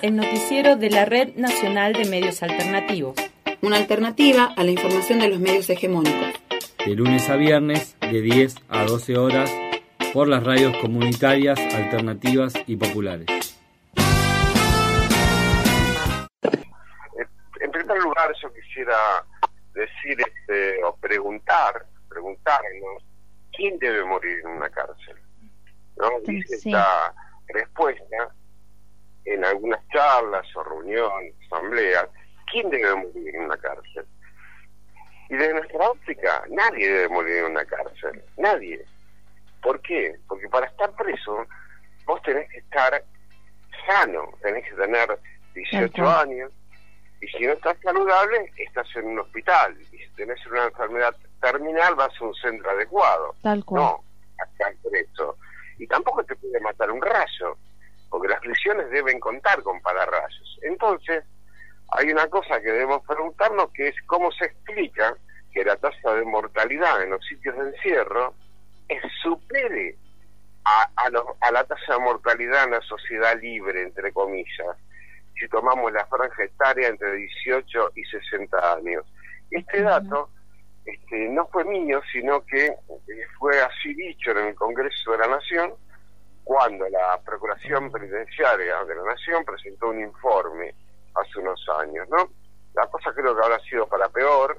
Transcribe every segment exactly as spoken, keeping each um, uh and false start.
el noticiero de la Red Nacional de Medios Alternativos. Una alternativa a la información de los medios hegemónicos. De lunes a viernes, de diez a doce horas, por las radios comunitarias, alternativas y populares. En primer lugar, yo quisiera decir este, o preguntar, preguntarnos, ¿quién debe morir en una cárcel? ¿No? Dice Sí. esta respuesta en algunas charlas o reuniones, asambleas, ¿quién debe morir en una cárcel? Y desde nuestra óptica, nadie debe morir en una cárcel, nadie. ¿Por qué? Porque para estar preso, vos tenés que estar sano, tenés que tener dieciocho años, y si no estás saludable, estás en un hospital, y si tenés una enfermedad terminal, vas a un centro adecuado. Tal cual. No, a estar preso. Y tampoco te puede matar un rayo, porque las prisiones deben contar con pararrayos. Entonces, hay una cosa que debemos preguntarnos, que es cómo se explica que la tasa de mortalidad en los sitios de encierro es supere a, a, los, a la tasa de mortalidad en la sociedad libre, entre comillas, si tomamos la franja etaria entre dieciocho y sesenta años. Este dato este, no fue mío, sino que eh, fue así dicho en el Congreso de la Nación, cuando la Procuración Penitenciaria de la Nación presentó un informe hace unos años, ¿no? La cosa creo que habrá sido para peor,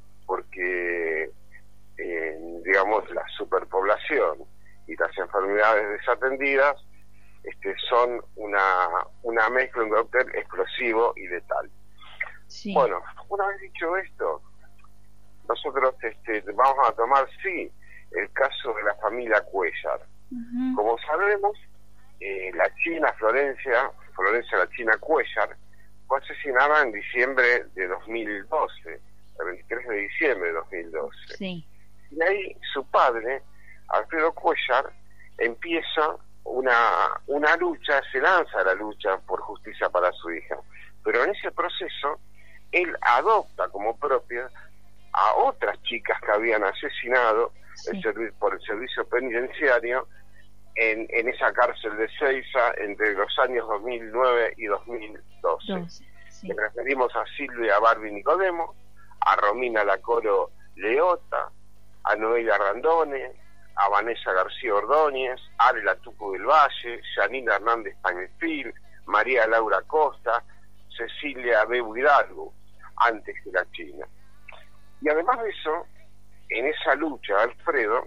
porque, eh, digamos, la superpoblación y las enfermedades desatendidas este, son una, una mezcla, un cóctel explosivo y letal. Sí. Bueno, una vez dicho esto, nosotros este, vamos a tomar, sí, el caso de la familia Cuéllar. Uh-huh. Como sabemos, eh, la China Florencia, Florencia la China Cuéllar, fue asesinada en diciembre de dos mil doce, el veintitrés de diciembre de dos mil doce. Sí. Y ahí su padre, Alfredo Cuéllar, empieza una, una lucha, se lanza a la lucha por justicia para su hija. Pero en ese proceso, él adopta como propia a otras chicas que habían asesinado Sí. el servi- por el servicio penitenciario en, en esa cárcel de Seiza entre los años dos mil nueve y dos mil doce. doce, sí. Nos referimos a Silvia Barbie Nicodemo, a Romina Lacoro Leota, a Noelia Randone, a Vanessa García Ordóñez, a Ale Latuco del Valle, Janina Hernández Pañefil, María Laura Costa, Cecilia Beu Hidalgo, antes que la China. Y además de eso, en esa lucha, Alfredo,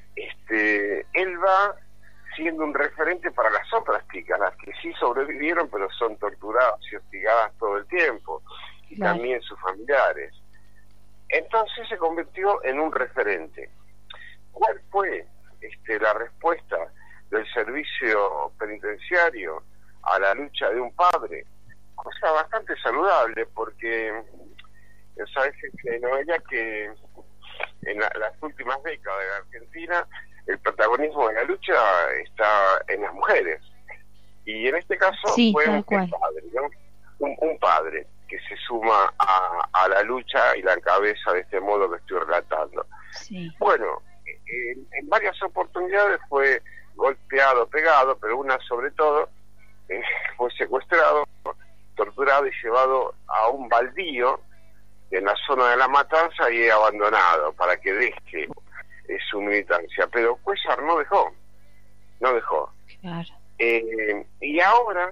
este, él va siendo un referente para las otras chicas, las que sí sobrevivieron, pero son torturadas y hostigadas todo el tiempo, y Claro. también sus familiares. Entonces se convirtió en un referente. ¿Cuál fue este, la respuesta del servicio penitenciario a la lucha de un padre? Cosa bastante saludable, porque sabes, este, Noelia, que en la, las últimas décadas de la Argentina el protagonismo de la lucha está en las mujeres, y en este caso Sí, fue tal un cual. padre, ¿no? un, un padre que se suma a, a la lucha y la encabeza de este modo que estoy relatando. Sí. Bueno, en, en varias oportunidades fue golpeado, pegado, pero una sobre todo eh, fue secuestrado, torturado y llevado a un baldío en la zona de La Matanza y abandonado para que deje eh, su militancia. Pero Cuéllar no dejó, no dejó. Claro. Eh, y ahora,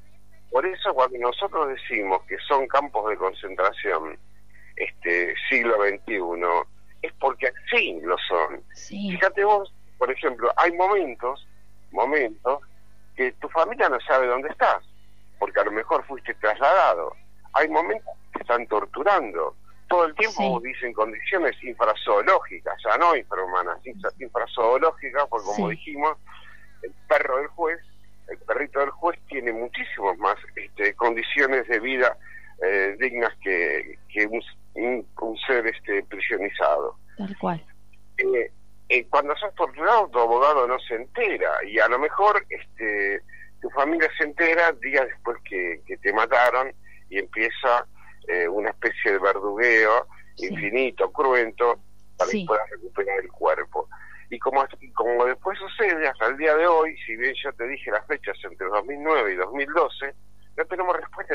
por eso cuando nosotros decimos que son campos de concentración este siglo veintiuno, es porque así lo son. Sí. Fíjate vos, por ejemplo, hay momentos, momentos que tu familia no sabe dónde estás, porque a lo mejor fuiste trasladado. Hay momentos que están torturando. Todo el tiempo Sí. dicen condiciones infrazoológicas, ya no infrahumanas, infra- infrazoológicas, porque como Sí. dijimos, el perro del juez, el perrito del juez tiene muchísimas más este, condiciones de vida eh, dignas que, que un, un, un ser este prisionizado. Tal cual. Eh, eh, cuando sos torturado, tu abogado no se entera, y a lo mejor este tu familia se entera días después que, que te mataron, y empieza eh, una especie de verdugueo Sí. infinito, cruento, para Sí. que puedas recuperar el cuerpo. Y como, y como después sucede hasta el día de hoy, si bien yo te dije las fechas entre dos mil nueve y dos mil doce, no tenemos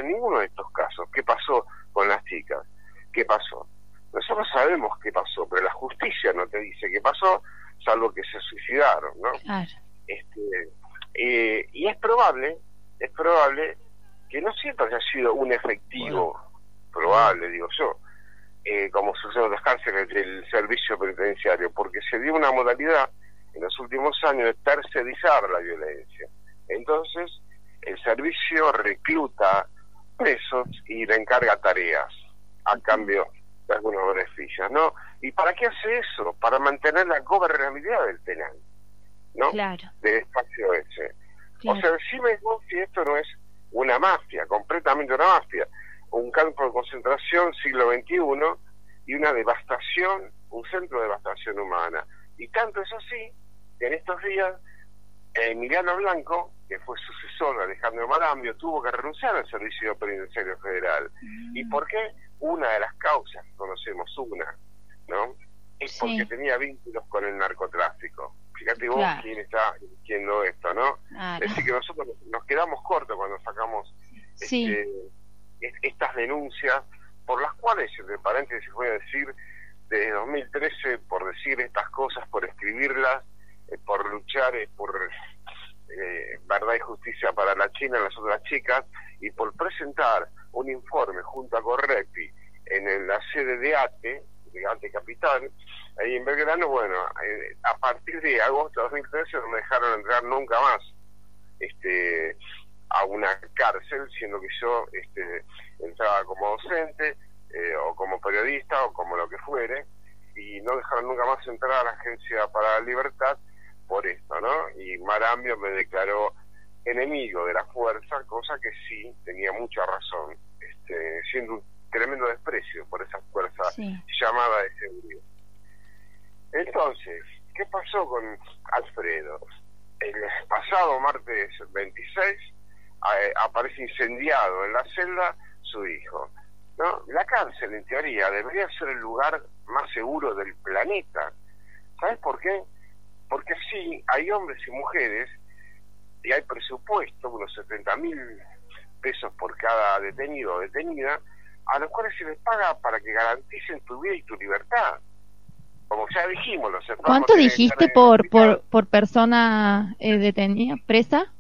ninguno de estos casos. ¿Qué pasó con las chicas? ¿Qué pasó? Nosotros sabemos qué pasó, pero la justicia no te dice qué pasó, salvo que se suicidaron, ¿no? Claro. Este, eh, y es probable, es probable que no siempre haya sido un efectivo, bueno. probable, digo yo, eh, como sucede en las cárceles del servicio penitenciario, porque se dio una modalidad en los últimos años de tercerizar la violencia. Entonces, el servicio recluta presos y le encarga tareas a cambio de algunos beneficios, ¿no? ¿Y para qué hace eso? Para mantener la gobernabilidad del penal, ¿no? Claro. Del espacio ese. Claro. O sea, decime vos si esto no es una mafia, completamente una mafia, un campo de concentración siglo veintiuno y una devastación, un centro de devastación humana. Y tanto es así que en estos días Emiliano Blanco, que fue sucesor de Alejandro Marambio, tuvo que renunciar al Servicio Penitenciario Federal. Mm. ¿Y por qué? Una de las causas, conocemos una, ¿no? Es sí. porque tenía vínculos con el narcotráfico. Fíjate vos claro. quién está diciendo esto, ¿no? Claro. Es decir, que nosotros nos quedamos cortos cuando sacamos sí. este, estas denuncias, por las cuales, entre paréntesis voy a decir, desde dos mil trece, por decir estas cosas, por escribirlas, eh, por luchar eh, por eh, verdad y justicia para la China y las otras chicas, y por presentar un informe junto a Correpi en, en la sede de ATE, de ATE Capital, ahí en Belgrano. Bueno, eh, a partir de agosto de dos mil trece no me dejaron entrar nunca más este a una cárcel, siendo que yo este entraba como docente, eh, o como periodista, o como lo que fuere, y no dejaron nunca más entrar a la Agencia para la Libertad por esto, ¿no? Y Marambio me declaró enemigo de la fuerza, cosa que sí tenía mucha razón, este, siendo un tremendo desprecio por esa fuerza sí. llamada de seguridad. Entonces, ¿qué pasó con Alfredo? El pasado martes veintiséis eh, aparece incendiado en la celda su hijo, ¿no? La cárcel, en teoría, debería ser el lugar más seguro del planeta. ¿Sabes por qué? Porque sí, hay hombres y mujeres, y hay presupuesto, unos setenta mil pesos por cada detenido o detenida, a los cuales se les paga para que garanticen tu vida y tu libertad. Como ya dijimos, los ¿cuánto dijiste por, por por persona eh, detenida, presa?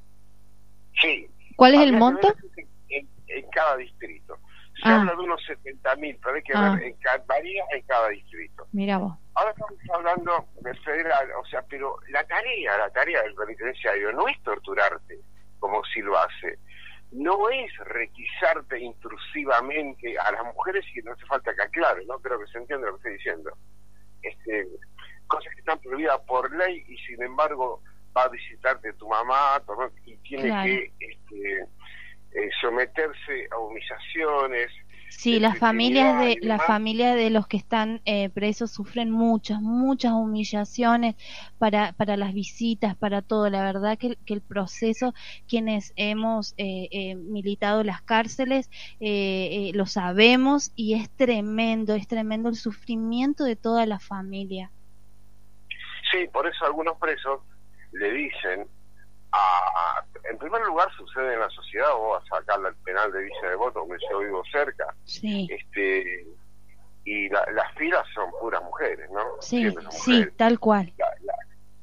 Sí. ¿Cuál es el monto? En, en cada distrito. Se ah. habla de unos setenta mil, pero hay que ah. ver, en cada, varía en cada distrito. Mira vos. Ahora estamos hablando del federal, o sea, pero la tarea, la tarea del penitenciario no es torturarte, como si lo hace. No es requisarte intrusivamente a las mujeres, y no hace falta que aclare, ¿no? Creo que se entiende lo que estoy diciendo. Este, cosas que están prohibidas por ley, y sin embargo va a visitarte tu mamá, tu mamá y tiene claro. que este, eh, someterse a humillaciones. Sí, las familias de las familias de los que están eh, presos sufren muchas, muchas humillaciones para para las visitas, para todo. La verdad que, que el proceso, quienes hemos eh, eh, militado las cárceles, eh, eh, lo sabemos, y es tremendo, es tremendo el sufrimiento de toda la familia. Sí, por eso algunos presos le dicen, a, en primer lugar sucede en la sociedad, vos vas a sacar el penal de Villa Devoto, donde yo vivo cerca, sí. este y la, las filas son puras mujeres, ¿no? Sí, mujeres. sí, tal cual. La, la,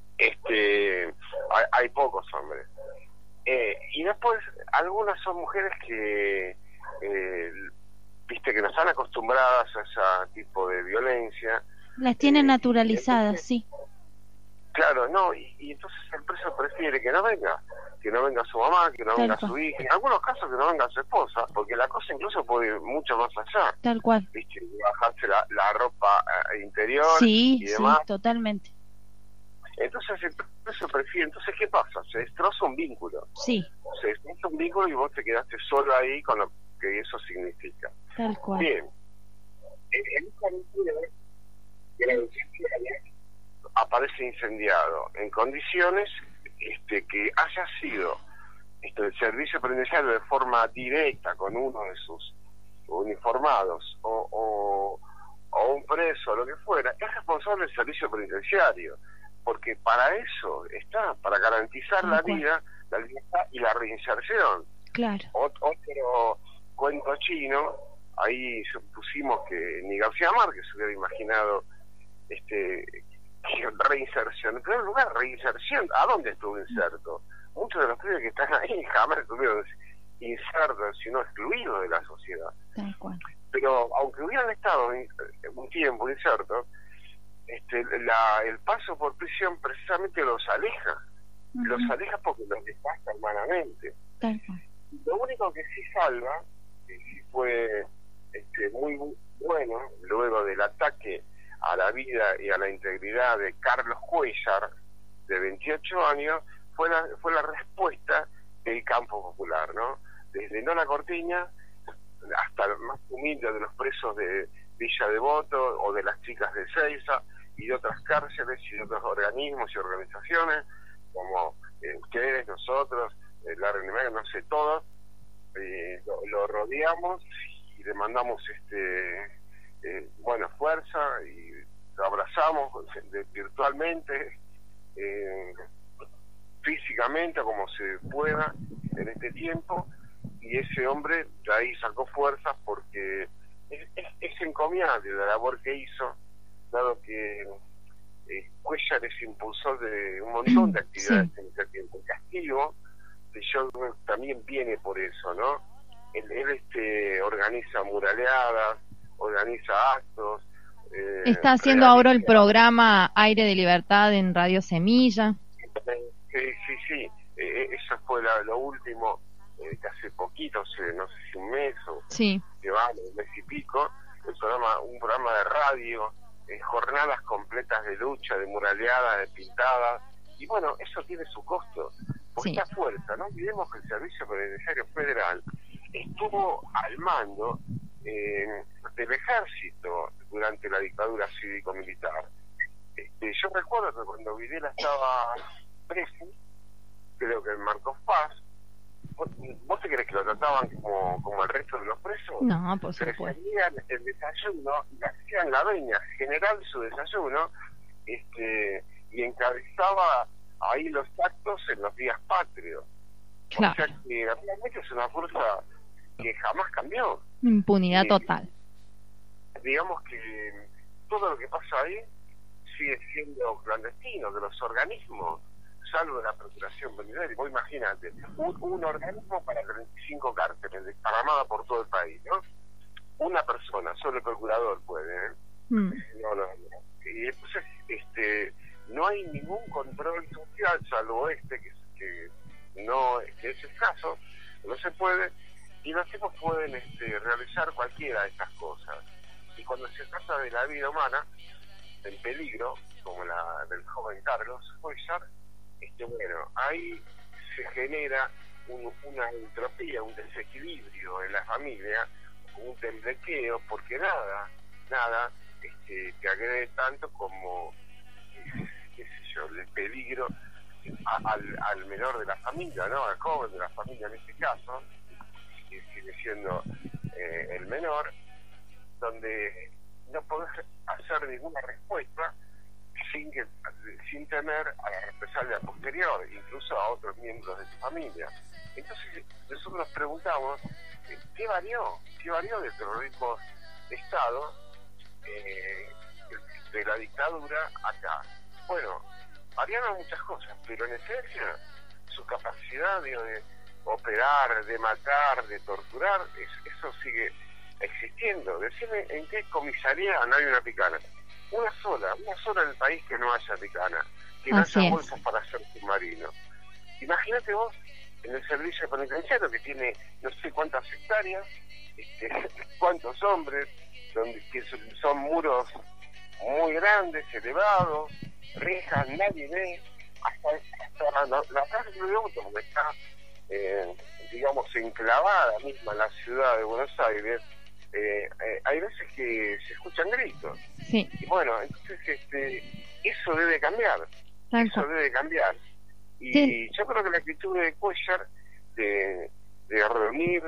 este hay, hay pocos hombres. Eh, y después, algunas son mujeres que, eh, viste, que no están acostumbradas a ese tipo de violencia. Las tienen eh, naturalizadas, entonces, sí. Claro, no, y, y entonces el preso prefiere que no venga, que no venga su mamá, que no Tal venga cual. su hija, en algunos casos que no venga su esposa, porque la cosa incluso puede ir mucho más allá. Tal cual. ¿Viste? Bajarse la, la ropa eh, interior sí, y demás. Sí, totalmente. Entonces el preso prefiere, entonces ¿qué pasa? Se destroza un vínculo. Sí. Se destroza un vínculo y vos te quedaste solo ahí con lo que eso significa. Tal cual. Bien. En esta aventura, aparece incendiado en condiciones este, que haya sido este, el servicio penitenciario de forma directa con uno de sus uniformados o, o, o un preso o lo que fuera, es responsable del servicio penitenciario, porque para eso está, para garantizar la vida, la libertad y la reinserción. Claro. Ot- otro cuento chino, ahí supusimos que ni García Márquez se hubiera imaginado este reinserción. En primer lugar, reinserción, ¿a dónde estuvo inserto? Muchos de los pibes que están ahí jamás estuvieron insertos, sino excluidos de la sociedad. Tal cual. Pero aunque hubieran estado un tiempo insertos, este, la, el paso por prisión precisamente los aleja, uh-huh. los aleja porque los desgasta humanamente. Tal cual. Lo único que sí salva, que sí fue este, muy bueno, luego del ataque a la vida y a la integridad de Carlos Cuéllar, de veintiocho años, fue la, fue la respuesta del campo popular, ¿no? Desde Nona Cortiña hasta el más humilde de los presos de Villa Devoto o de las chicas de Seiza y de otras cárceles y de otros organismos y organizaciones como eh, ustedes, nosotros, eh, la R N M, no sé, todos, eh, lo, lo rodeamos y le mandamos este eh, bueno, fuerza y lo abrazamos de, virtualmente, eh, físicamente como se pueda en este tiempo, y ese hombre de ahí sacó fuerzas porque es, es, es encomiable la labor que hizo, dado que eh, Cuéllar es impulsor de un montón de actividades sí. en ese tiempo. Castillo de yo también viene por eso, ¿no? Él, él este organiza muraleadas, organiza actos. Eh, Está haciendo realiza... ahora el programa Aire de Libertad en Radio Semilla. Sí, sí, sí. Eh, eso fue la, lo último, eh, que hace poquito, hace, no sé si un mes o sí. que va, un mes y pico, el programa, un programa de radio, eh, jornadas completas de lucha, de muraleadas, de pintadas, y bueno, eso tiene su costo. Porque sí. esta fuerza, no olvidemos que el Servicio Penitenciario Federal estuvo al mando eh, del ejército durante la dictadura cívico-militar. Este, yo recuerdo que cuando Videla estaba preso, creo que en Marcos Paz, ¿vos, ¿vos te crees que lo trataban como, como el resto de los presos? No, por supuesto. Recibían el desayuno, le hacían la veña general su desayuno, este, y encabezaba ahí los actos en los días patrios. Claro. O sea que realmente es una fuerza que jamás cambió. Impunidad eh, total. Digamos que todo lo que pasa ahí sigue siendo clandestino, de los organismos, salvo de la Procuración Penitenciaria. Vos imagínate, un, un organismo para treinta y cinco cárceles, desparramada por todo el país, ¿no? Una persona, solo el procurador puede, ¿eh? Mm. No, no, no. Y entonces, este, no hay ningún control social, salvo este, que, que no que es escaso, no se puede, y los tipos pueden este, realizar cualquiera de estas cosas. Y cuando se trata de la vida humana en peligro, como la del joven Carlos Cuéllar, este, bueno, ahí se genera un, una entropía, un desequilibrio en la familia, un temblequeo, porque nada, nada este, te agrede tanto como, qué sé yo, el peligro a, al, al menor de la familia, ¿no? Al joven de la familia en este caso, que sigue siendo eh, el menor, donde no podés hacer ninguna respuesta sin que sin temer a la represalia posterior, incluso a otros miembros de tu familia. Entonces nosotros nos preguntamos ¿qué varió? ¿Qué varió del terrorismo de Estado eh, de la dictadura acá? Bueno, variaron muchas cosas, pero en esencia su capacidad de, de operar, de matar, de torturar, es, eso sigue existiendo. Decime en qué comisaría no hay una picana. Una sola, una sola en el país que no haya picana, que no haya bolsas para hacer submarino. Imagínate vos en el servicio penitenciario que tiene no sé cuántas hectáreas, este, cuántos hombres, donde que son, son muros muy grandes, elevados, rejas, nadie ve, hasta, hasta la, la cárcel de Devoto, porque está, eh, digamos, enclavada misma en la ciudad de Buenos Aires. Eh, eh, hay veces que se escuchan gritos. Sí. Y bueno, entonces este, eso debe cambiar. Tanto. Eso debe cambiar. Y sí. Yo creo que la actitud de Cuéllar de, de reunir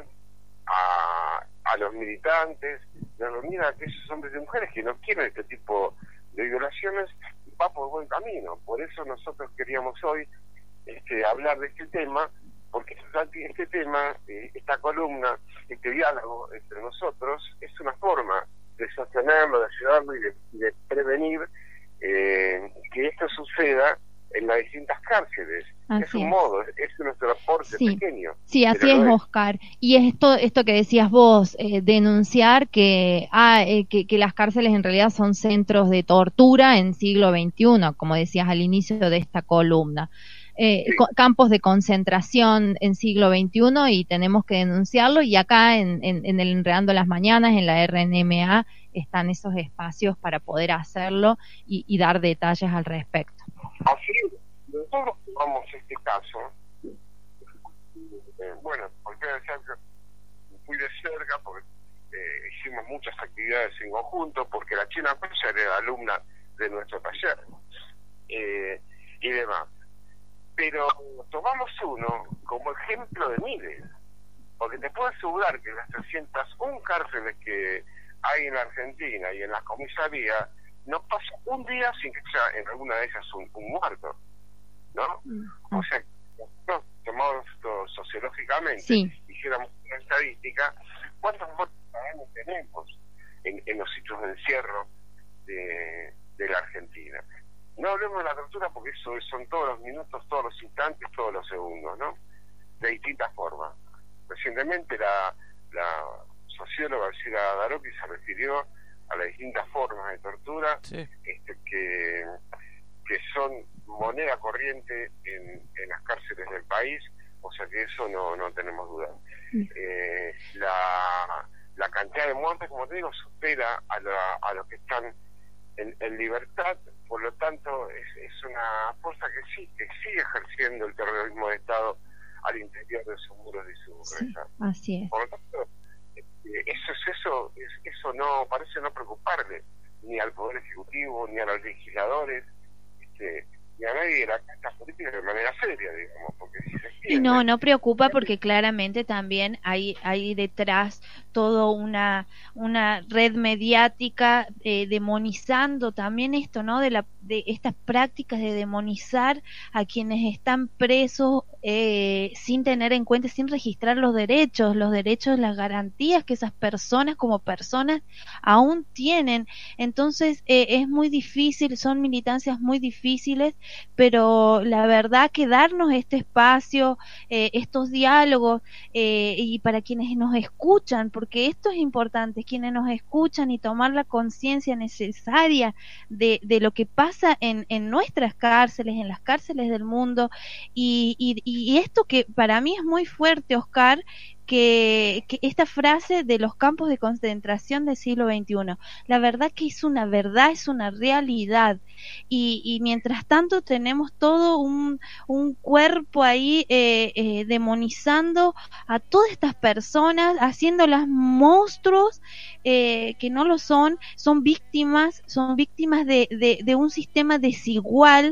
a, a los militantes, de reunir a aquellos hombres y mujeres que no quieren este tipo de violaciones, va por buen camino. Por eso nosotros queríamos hoy este, hablar de este tema, porque este tema, eh, esta columna, este diálogo entre nosotros, es una forma de sostenerlo, de ayudarlo y de, de prevenir eh, que esto suceda en las distintas cárceles. Así es un es. modo, es nuestro aporte Sí. pequeño. Sí, así es, Oscar. Y es esto, esto que decías vos, eh, denunciar que, ah, eh, que, que las cárceles en realidad son centros de tortura en siglo veintiuno, como decías al inicio de esta columna. Eh, Sí. co- campos de concentración en siglo veintiuno y tenemos que denunciarlo, y acá en, en, en el Enredando las Mañanas, en la R N M A, están esos espacios para poder hacerlo y, y dar detalles al respecto. Así es. Nosotros tomamos este caso, eh, bueno, porque muy de cerca, porque eh, hicimos muchas actividades en conjunto, porque la China Pérez era alumna de nuestro taller eh, y demás. Pero tomamos uno como ejemplo de miles, porque te puedo asegurar que las trescientas una cárceles que hay en la Argentina y en las comisarías, no pasa un día sin que sea en alguna de ellas un, un muerto, ¿no? Mm. O sea, nosotros tomamos esto sociológicamente, Sí. hiciéramos una estadística, ¿cuántos muertos cada año tenemos en, en los sitios de encierro de, de la Argentina? No hablemos de la tortura porque eso son todos los minutos, todos los instantes, todos los segundos, ¿no? De distintas formas. Recientemente la, la socióloga Alcira Daroqui se refirió a las distintas formas de tortura, Sí. este, que, que son moneda corriente en, en las cárceles del país, o sea que eso no, no tenemos duda. Eh, la, la cantidad de muertes, como te digo, supera a, la, a los que están en, en libertad, por lo tanto es, es una fuerza que sí, que sigue ejerciendo el terrorismo de Estado al interior de sus muros y sus Sí, rejas. así es. Por lo tanto, eh, eso es eso, es, eso no parece no preocuparle ni al Poder Ejecutivo, ni a los legisladores, este, ni a nadie de la clase política de manera seria, digamos, porque si se Y extiende, no, no preocupa porque claramente también hay, hay detrás todo una, una red mediática eh, demonizando también esto, ¿no? De la, de estas prácticas de demonizar a quienes están presos eh, sin tener en cuenta, sin registrar los derechos, los derechos, las garantías que esas personas como personas aún tienen. Entonces eh, es muy difícil, son militancias muy difíciles, pero la verdad que darnos este espacio, eh, estos diálogos, eh, y para quienes nos escuchan, porque esto es importante, quienes nos escuchan y tomar la conciencia necesaria de, de lo que pasa en, en nuestras cárceles, en las cárceles del mundo, y, y, y esto que para mí es muy fuerte, Oscar, que, que esta frase de los campos de concentración del siglo veintiuno, la verdad que es una verdad, es una realidad, y, y mientras tanto tenemos todo un, un cuerpo ahí eh, eh, demonizando a todas estas personas, haciéndolas monstruos eh, que no lo son, son víctimas, son víctimas de, de, de un sistema desigual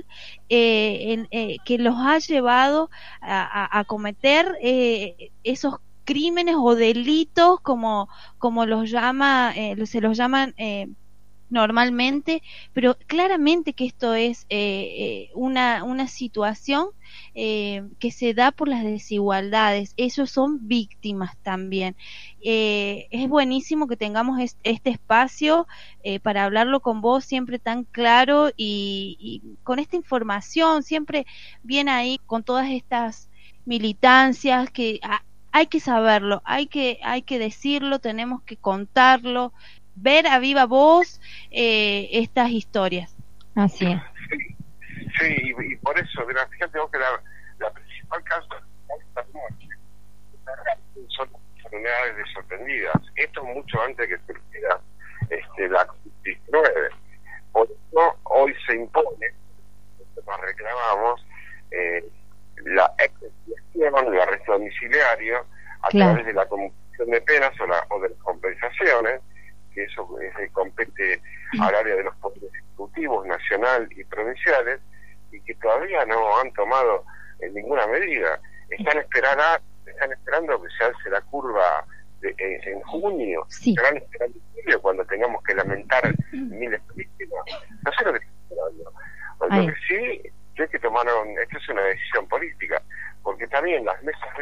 eh, en, eh, que los ha llevado a, a, a cometer eh, esos crímenes o delitos como como los llama eh, se los llaman eh, normalmente, pero claramente que esto es eh, eh, una una situación eh, que se da por las desigualdades. Esos son víctimas también. Eh, es buenísimo que tengamos est este espacio eh, para hablarlo con vos, siempre tan claro y, y con esta información siempre bien ahí con todas estas militancias que a, hay que saberlo, hay que hay que decirlo, tenemos que contarlo, ver a viva voz eh, estas historias. Así es. Sí, sí y, y por eso, mira, fíjate vos que la, la principal causa de esta noche son enfermedades desatendidas. Esto es mucho antes que surgiera este, la COVID diecinueve. Por eso hoy se impone, nos reclamamos, eh, la expiación, el arresto domiciliario a Claro. través de la conmutación de penas o, la, o de las compensaciones, que eso eh, compete al área de los poderes ejecutivos nacional y provinciales, y que todavía no han tomado eh, ninguna medida. Están esperando, están esperando que se alce la curva de, eh, en junio, Sí. estarán esperando en julio cuando tengamos que lamentar miles de víctimas. No sé lo que están esperando. Lo Ay. que sí, que hay que tomar, un, esto es una decisión política, porque también las mesas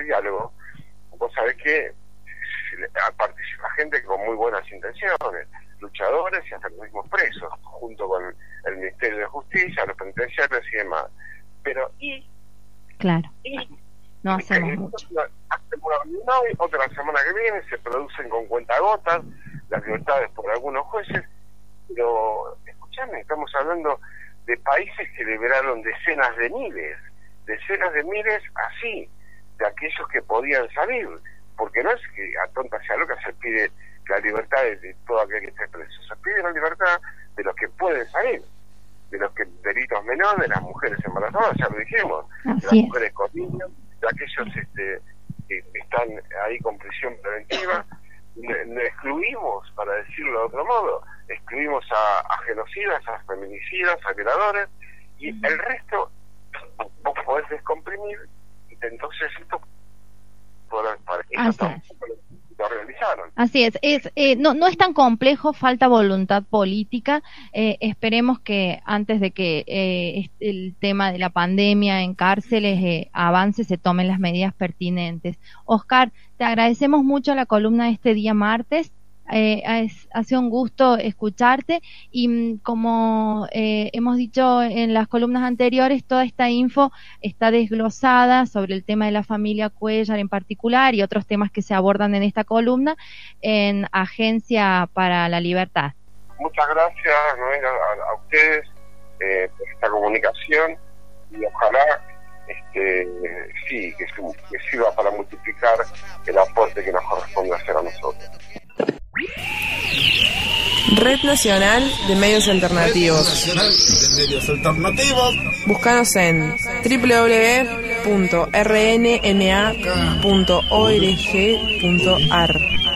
intenciones, luchadores y hasta los mismos presos, junto con el Ministerio de Justicia, los penitenciarios y demás. Pero, ¿y? Claro. ¿Y? No hacemos mucho. Hacemos una reunión hoy, otra la semana que viene, se producen con cuentagotas las libertades por algunos jueces, pero, escúchame, estamos hablando de países que liberaron decenas de miles, decenas de miles así, de aquellos que podían salir, porque no es que a tonta sea loca se pide la libertad de todo aquel que esté preso, se pide la libertad de los que pueden salir, de los que delitos menores, de las mujeres embarazadas, ya lo dijimos, Así de las es. mujeres con niños, de aquellos este, que están ahí con prisión preventiva. Ne- ne- excluimos, para decirlo de otro modo, excluimos a, a genocidas, a feminicidas, a violadores, y el resto vos podés descomprimir, y entonces esto podrá, para Así eso es. lo realizaron. Así es, es eh, no, no es tan complejo, falta voluntad política. Eh, esperemos que antes de que eh, el tema de la pandemia en cárceles eh, avance, se tomen las medidas pertinentes. Oscar, te agradecemos mucho la columna de este día martes. Eh, es, ha sido un gusto escucharte y mm, como eh, hemos dicho en las columnas anteriores, toda esta info está desglosada sobre el tema de la familia Cuéllar en particular y otros temas que se abordan en esta columna en Agencia para la Libertad. Muchas gracias, Noel, a, a ustedes eh, por esta comunicación, y ojalá este sí que, que sirva para multiplicar el aporte que nos corresponde hacer a nosotros. Red Nacional de Medios Alternativos. Nacional de Medios Alternativos. Búscanos en doble u doble u doble u punto r n m a punto org punto a r.